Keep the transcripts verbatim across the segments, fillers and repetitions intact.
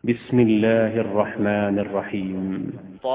بسم الله الرحمن الرحيم.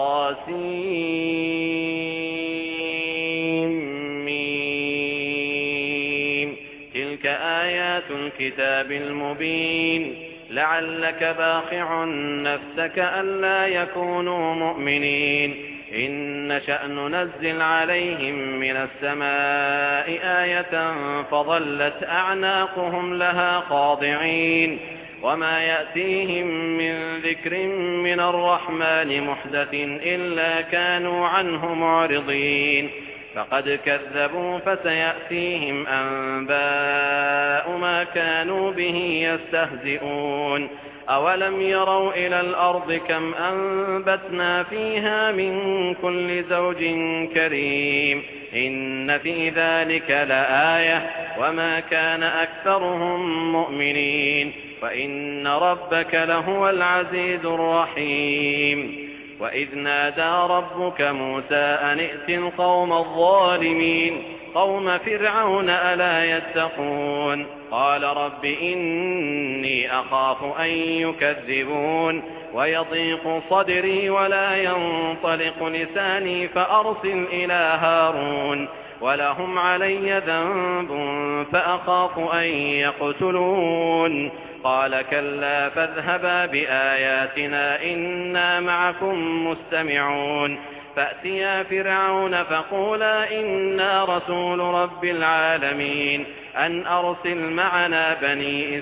طاسيم. تلك آيات الكتاب المبين. لعلك باخع نفسك ألا يكونوا مؤمنين إن نشأ ننزل عليهم من السماء آية فظلت أعناقهم لها خاضعين وما يأتيهم من ذكر من الرحمن محدث إلا كانوا عنه معرضين فقد كذبوا فسيأتيهم أنباء ما كانوا به يستهزئون أولم يروا إلى الأرض كم أنبتنا فيها من كل زوج كريم إن في ذلك لآية وما كان أكثرهم مؤمنين وإن ربك لهو العزيز الرحيم وإذ نادى ربك موسى أن ائت القوم الظالمين قوم فرعون ألا يتقون قال رب إني أخاف أن يكذبون ويضيق صدري ولا ينطلق لساني فأرسل إلى هارون ولهم علي ذنب فأخاف أن يقتلون قال كلا فاذهبا بآياتنا إنا معكم مستمعون فأتيا فرعون فقولا إنا رسول رب العالمين أن أرسل معنا بني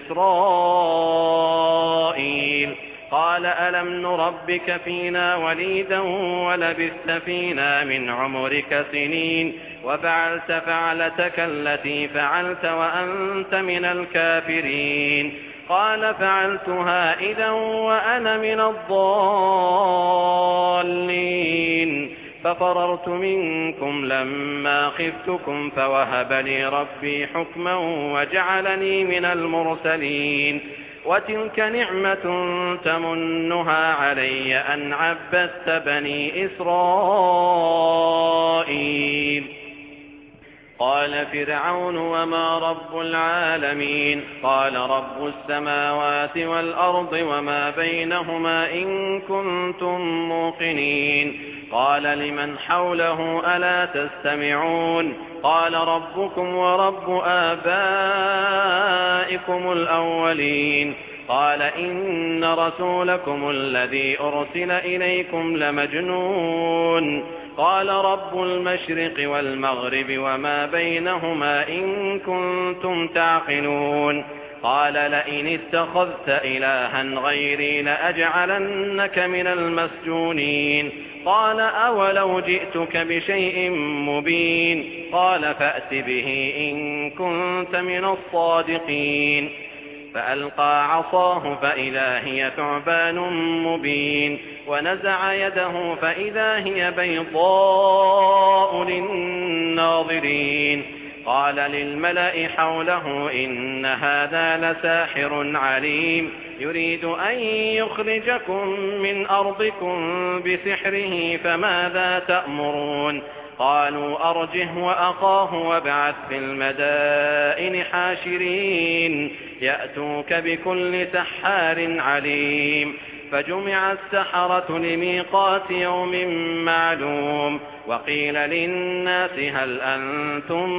إسرائيل قال ألم نربك فينا وليدا ولبثت فينا من عمرك سنين وفعلت فعلتك التي فعلت وأنت من الكافرين قال فعلتها إذا وأنا من الضالين ففررت منكم لما خفتكم فوهب لي ربي حكما وجعلني من المرسلين وتلك نعمة تمنها علي أن عبدت بني إسرائيل قال فرعون وما رب العالمين قال رب السماوات والأرض وما بينهما إن كنتم موقنين قال لمن حوله ألا تستمعون قال ربكم ورب آبائكم الأولين قال إن رسولكم الذي أرسل إليكم لمجنون قال رب المشرق والمغرب وما بينهما إن كنتم تعقلون قال لئن اتخذت إلها غيري لأجعلنك من المسجونين قال أولو جئتك بشيء مبين قال فأت به إن كنت من الصادقين فألقى عصاه فإذا هي ثعبان مبين ونزع يده فإذا هي بيضاء للناظرين قال للملأ حوله إن هذا لساحر عليم يريد أن يخرجكم من أرضكم بسحره فماذا تأمرون قالوا أرجه وأخاه وابعث في المدائن حاشرين يأتوك بكل سحار عليم فجمع السحرة لميقات يوم معلوم وقيل للناس هل أنتم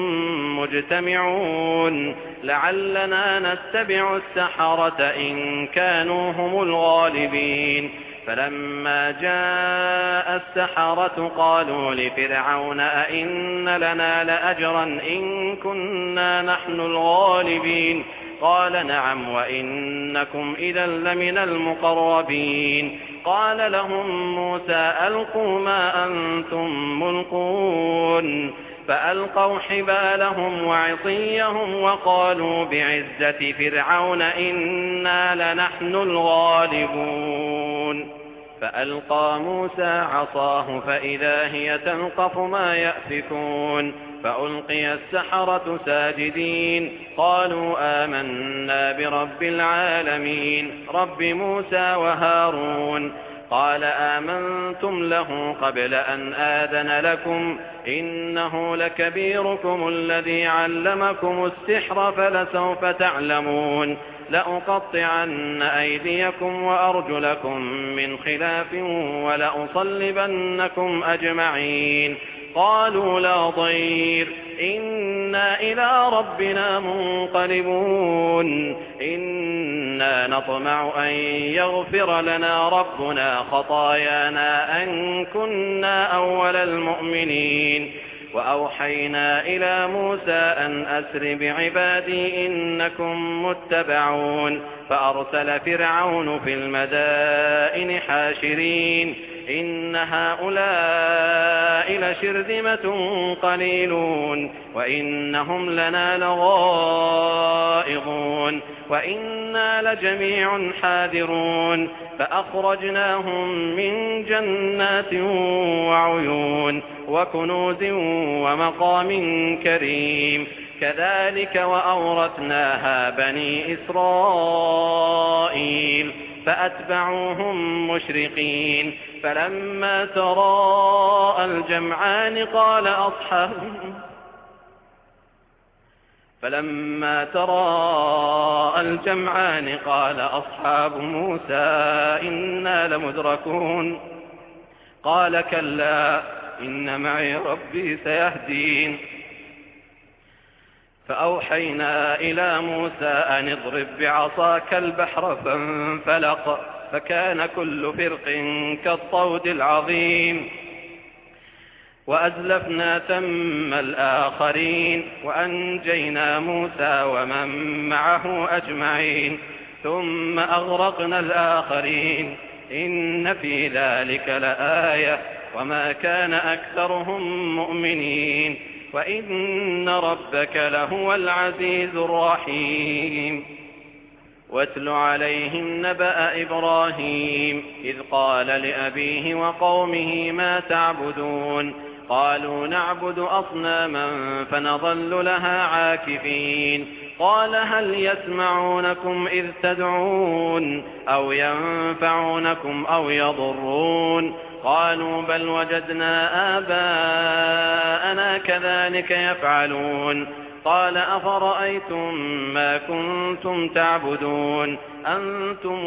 مجتمعون لعلنا نتبع السحرة إن كانوا هم الغالبين فلما جاء السحرة قالوا لفرعون أئن لنا لأجرا إن كنا نحن الغالبين قال نعم وإنكم إذا لمن المقربين قال لهم موسى ألقوا ما أنتم ملقون فألقوا حبالهم وعصيهم وقالوا بعزة فرعون إنا لنحن الغالبون فألقى موسى عصاه فإذا هي تلقف ما يأفكون فألقي السحرة ساجدين قالوا آمنا برب العالمين رب موسى وهارون قال آمنتم له قبل أن آذن لكم إنه لكبيركم الذي علمكم السحر فلسوف تعلمون لأقطعن أيديكم وأرجلكم من خلاف ولأصلبنكم أجمعين. قالوا لا ضير إنا إلى ربنا منقلبون إنا نطمع أن يغفر لنا ربنا خطايانا أن كنا أول المؤمنين. وأوحينا إلى موسى أن أسر بعبادي إنكم متبعون فأرسل فرعون في المدائن حاشرين إن هؤلاء لشرذمة قليلون وإنهم لنا لغائظون وإنا لجميع حاذرون فأخرجناهم من جنات وعيون وكنوز ومقام كريم كذلك وأورثناها بني إسرائيل فأتبعوهم مشرقين فلما تراءى الجمعان قال أصحاب فلما تراءى الجمعان قال أصحاب موسى إنا لمدركون قال كلا إن معي ربي سيهدين. فأوحينا إلى موسى أن اضرب بعصاك البحر فانفلق فكان كل فرق كالطود العظيم وأزلفنا ثم الآخرين وأنجينا موسى ومن معه أجمعين ثم أغرقنا الآخرين إن في ذلك لآية وما كان أكثرهم مؤمنين وإن ربك لهو العزيز الرحيم. واتل عليهم نبأ إبراهيم إذ قال لأبيه وقومه ما تعبدون قالوا نعبد أصناما فنظل لها عاكفين قال هل يسمعونكم إذ تدعون أو ينفعونكم أو يضرون قالوا بل وجدنا آباءنا كذلك يفعلون قال أفرأيتم ما كنتم تعبدون أنتم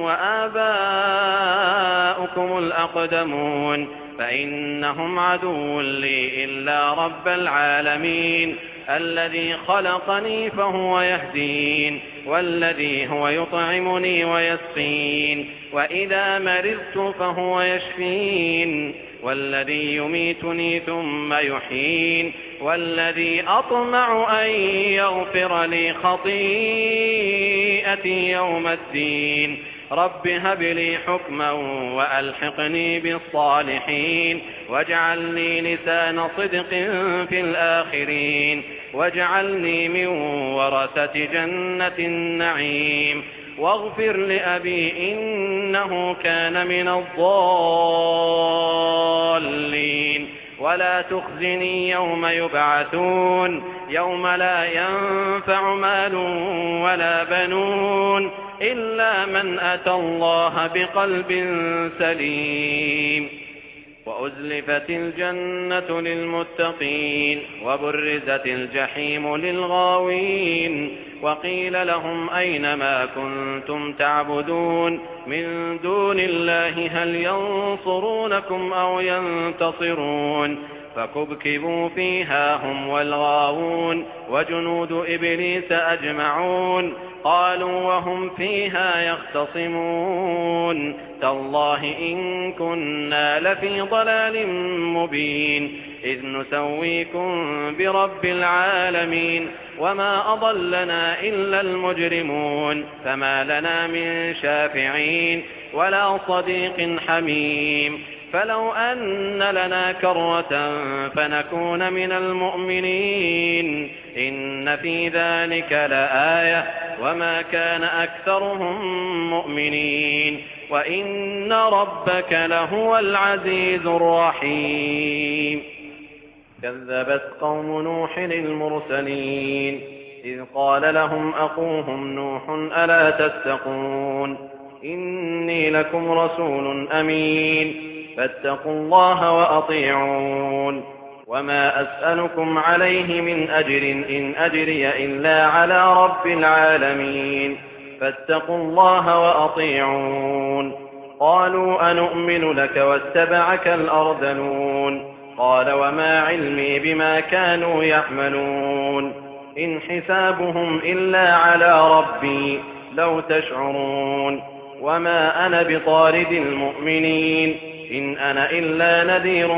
وآباؤكم الأقدمون فإنهم عدو لي إلا رب العالمين الذي خلقني فهو يهدين والذي هو يطعمني ويسقين وإذا مرضت فهو يشفين والذي يميتني ثم يحيين والذي أطمع أن يغفر لي خطيئتي يوم الدين رب هب لي حكما وألحقني بالصالحين واجعلني لسان صدق في الآخرين واجعلني من ورثة جنة النعيم واغفر لأبي إنه كان من الضالين ولا تخزني يوم يبعثون يوم لا ينفع مال ولا بنون إلا من أتى الله بقلب سليم. وأزلفت الجنة للمتقين وبرزت الجحيم للغاوين وقيل لهم أين ما كنتم تعبدون من دون الله هل ينصرونكم أو ينتصرون فكبكبوا فيها هم والغاوون وجنود إبليس أجمعون قالوا وهم فيها يختصمون تالله إن كنا لفي ضلال مبين إذ نسويكم برب العالمين وما أضلنا إلا المجرمون فما لنا من شافعين ولا صديق حميم فلو أن لنا كرة فنكون من المؤمنين إن في ذلك لآية وما كان أكثرهم مؤمنين وإن ربك لهو العزيز الرحيم. كذبت قوم نوح المرسلين إذ قال لهم أخوهم نوح ألا تتقون إني لكم رسول أمين فاتقوا الله وأطيعون وما أسألكم عليه من أجر إن أجري إلا على رب العالمين فاتقوا الله وأطيعون. قالوا أنؤمن لك واتبعك الأرذلون. قال وما علمي بما كانوا يعملون إن حسابهم إلا على ربي لو تشعرون. وما أنا بطارد المؤمنين إن أنا إلا نذير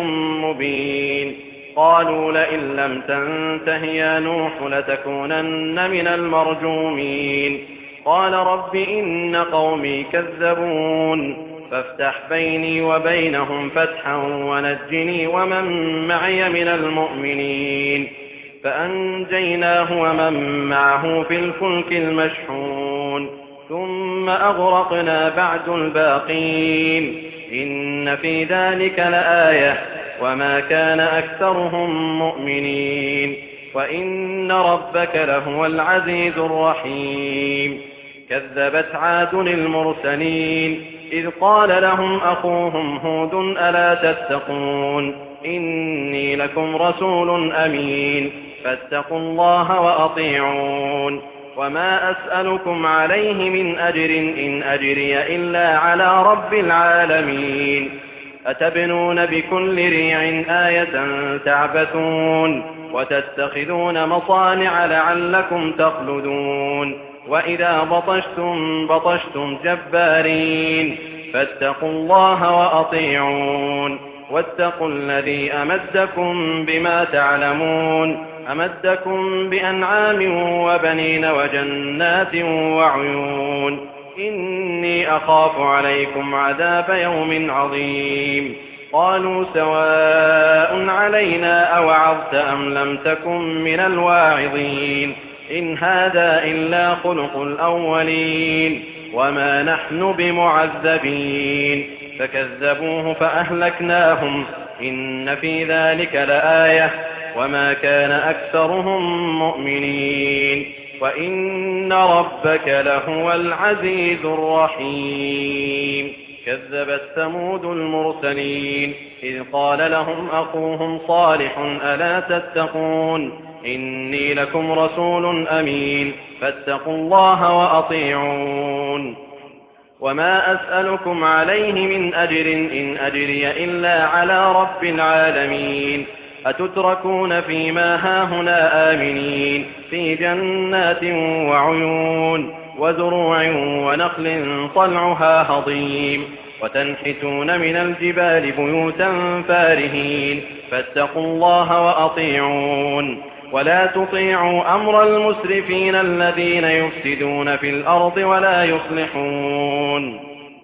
مبين. قالوا لئن لم تنته يا نوح لتكونن من المرجومين. قال رب إن قومي كذبون فافتح بيني وبينهم فتحا ونجني ومن معي من المؤمنين. فأنجيناه ومن معه في الفلك المشحون ثم أغرقنا بعد الباقين إن في ذلك لآية وما كان أكثرهم مؤمنين وإن ربك لهو العزيز الرحيم. كذبت عاد المرسلين إذ قال لهم أخوهم هود ألا تتقون إني لكم رسول أمين فاتقوا الله وأطيعون. وما أسألكم عليه من أجر إن أجري إلا على رب العالمين. أتبنون بكل ريع آية تعبثون وتتخذون مصانع لعلكم تخلدون. وإذا بطشتم بطشتم جبارين فاتقوا الله وأطيعون. واتقوا الذي أمدكم بما تعلمون أمدكم بأنعام وبنين وجنات وعيون إني أخاف عليكم عذاب يوم عظيم. قالوا سواء علينا أوعظت أم لم تكن من الواعظين إن هذا إلا خلق الأولين وما نحن بمعذبين. فكذبوه فأهلكناهم إن في ذلك لآية وما كان أكثرهم مؤمنين وإن ربك لهو العزيز الرحيم. كذبت ثمود المرسلين إذ قال لهم أخوهم صالح ألا تتقون إني لكم رسول أمين فاتقوا الله وأطيعون. وما أسألكم عليه من أجر إن أجري إلا على رب العالمين. أتتركون فيما هاهنا آمنين في جنات وعيون وزروع ونخل طلعها هضيم وتنحتون من الجبال بيوتا فارهين فاتقوا الله وأطيعون. ولا تطيعوا أمر المسرفين الذين يفسدون في الأرض ولا يصلحون.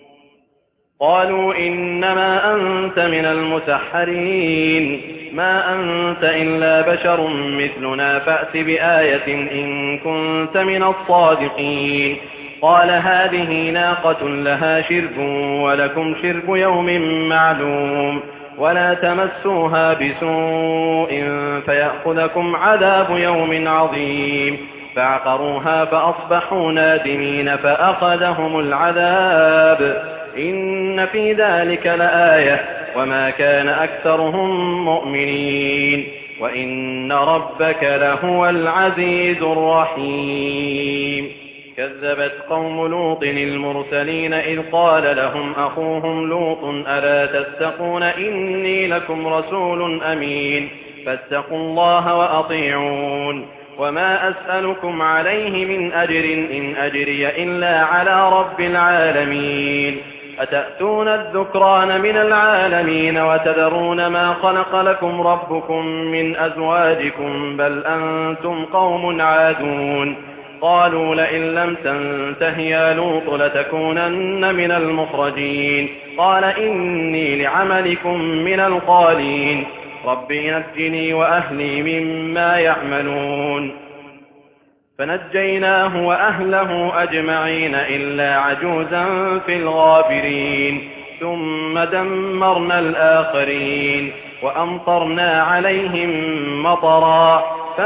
قالوا إنما أنت من المسحرين ما أنت إلا بشر مثلنا فأت بآية إن كنت من الصادقين. قال هذه ناقة لها شرب ولكم شرب يوم معلوم ولا تمسوها بسوء فيأخذكم عذاب يوم عظيم. فعقروها فأصبحوا نادمين فأخذهم العذاب إن في ذلك لآية وما كان أكثرهم مؤمنين وإن ربك لهو العزيز الرحيم. كذبت قوم لوط المرسلين إذ قال لهم أخوهم لوط ألا تتقون إني لكم رسول أمين فاتقوا الله وأطيعون. وما أسألكم عليه من أجر إن أجري إلا على رب العالمين. أتأتون الذكران من العالمين وتذرون ما خلق لكم ربكم من أزواجكم بل أنتم قوم عادون. قالوا لئن لم تنته يا لوط لتكونن من المخرجين. قال إني لعملكم من القالين رب نجني وأهلي مما يعملون. فنجيناه وأهله أجمعين إلا عجوزا في الغابرين. ثم دمرنا الآخرين وأمطرنا عليهم مطرا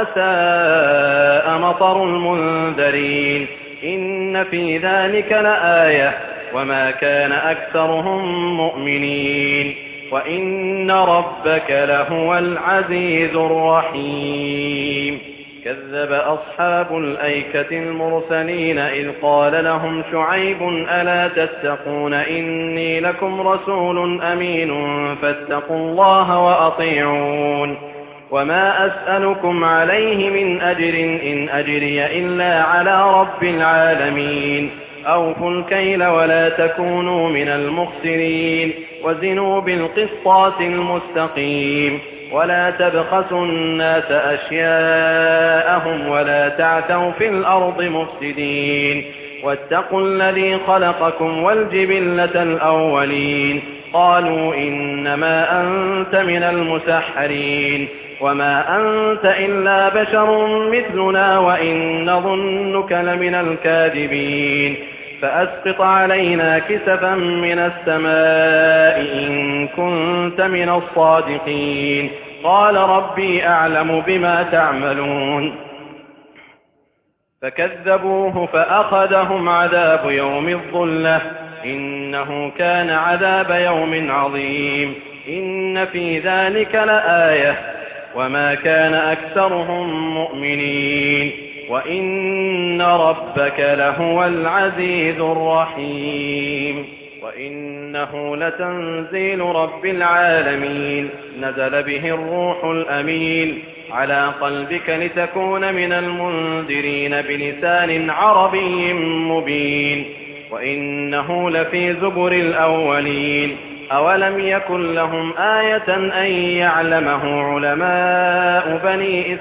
فساء مطر المنذرين. إن في ذلك لآية وما كان أكثرهم مؤمنين وإن ربك لهو العزيز الرحيم. كذب أصحاب الأيكة المرسلين إذ قال لهم شعيب ألا تتقون إني لكم رسول أمين فاتقوا الله وأطيعون وما أسألكم عليه من أجر إن أجري إلا على رب العالمين أوفوا الكيل ولا تكونوا من المخسرين وزنوا بالقسطاس المستقيم ولا تبخسوا الناس أشياءهم ولا تعثوا في الأرض مفسدين واتقوا الذي خلقكم والجبلة الأولين قالوا إنما أنت من المسحرين وما أنت إلا بشر مثلنا وإن نظنك لمن الكاذبين فأسقط علينا كسفا من السماء إن كنت من الصادقين قال ربي أعلم بما تعملون فكذبوه فأخذهم عذاب يوم الظلة إنه كان عذاب يوم عظيم إن في ذلك لآية وما كان أكثرهم مؤمنين وإن ربك لهو العزيز الرحيم وإنه لتنزيل رب العالمين نزل به الروح الأمين على قلبك لتكون من المنذرين بلسان عربي مبين وإنه لفي زبر الأولين أولم يكن لهم آية أن يعلمه علماء بني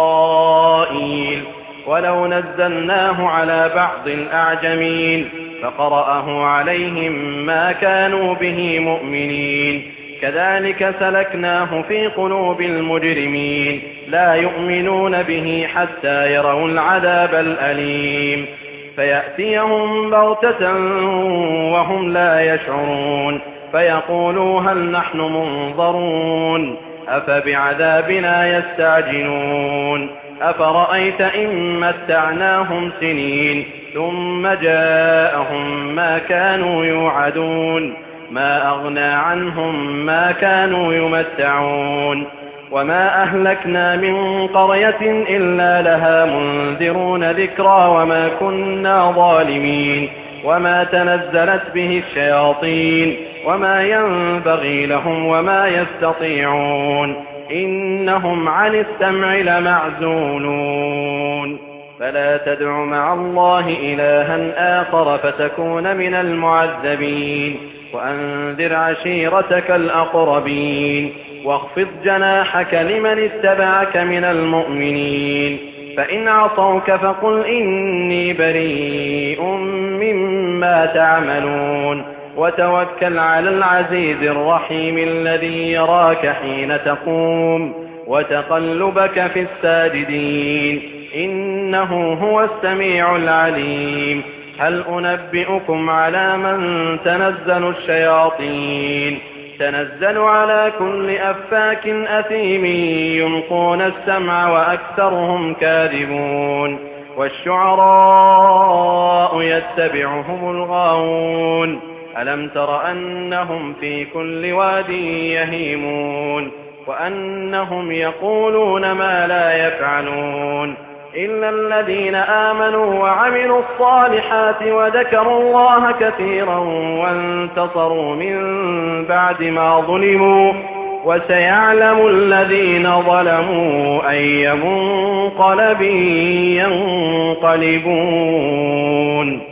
إسرائيل ولو نزلناه على بعض الأعجمين فقرأه عليهم ما كانوا به مؤمنين كذلك سلكناه في قلوب المجرمين لا يؤمنون به حتى يروا العذاب الأليم فيأتيهم بغتة وهم لا يشعرون فيقولوا هل نحن منظرون أفبعذابنا يستعجلون أفرأيت إن متعناهم سنين ثم جاءهم ما كانوا يوعدون ما أغنى عنهم ما كانوا يمتعون وما أهلكنا من قرية إلا لها منذرون ذكرى وما كنا ظالمين وما تنزلت به الشياطين وما ينبغي لهم وما يستطيعون إنهم عن السمع لمعزولون فلا تدع مع الله إلها آخر فتكون من المعذبين وأنذر عشيرتك الأقربين واخفض جناحك لمن اتبعك من المؤمنين فإن عصوك فقل إني بريء مما تعملون وتوكل على العزيز الرحيم الذي يراك حين تقوم وتقلبك في الساجدين إنه هو السميع العليم هل أنبئكم على من تنزل الشياطين تنزل على كل أفاك أثيم يلقون السمع وأكثرهم كاذبون والشعراء يتبعهم الغاوون ألم تر أنهم في كل واد يهيمون وأنهم يقولون ما لا يفعلون إلا الذين آمنوا وعملوا الصالحات وذكروا الله كثيرا وانتصروا من بعد ما ظلموا وسيعلم الذين ظلموا أي منقلب ينقلبون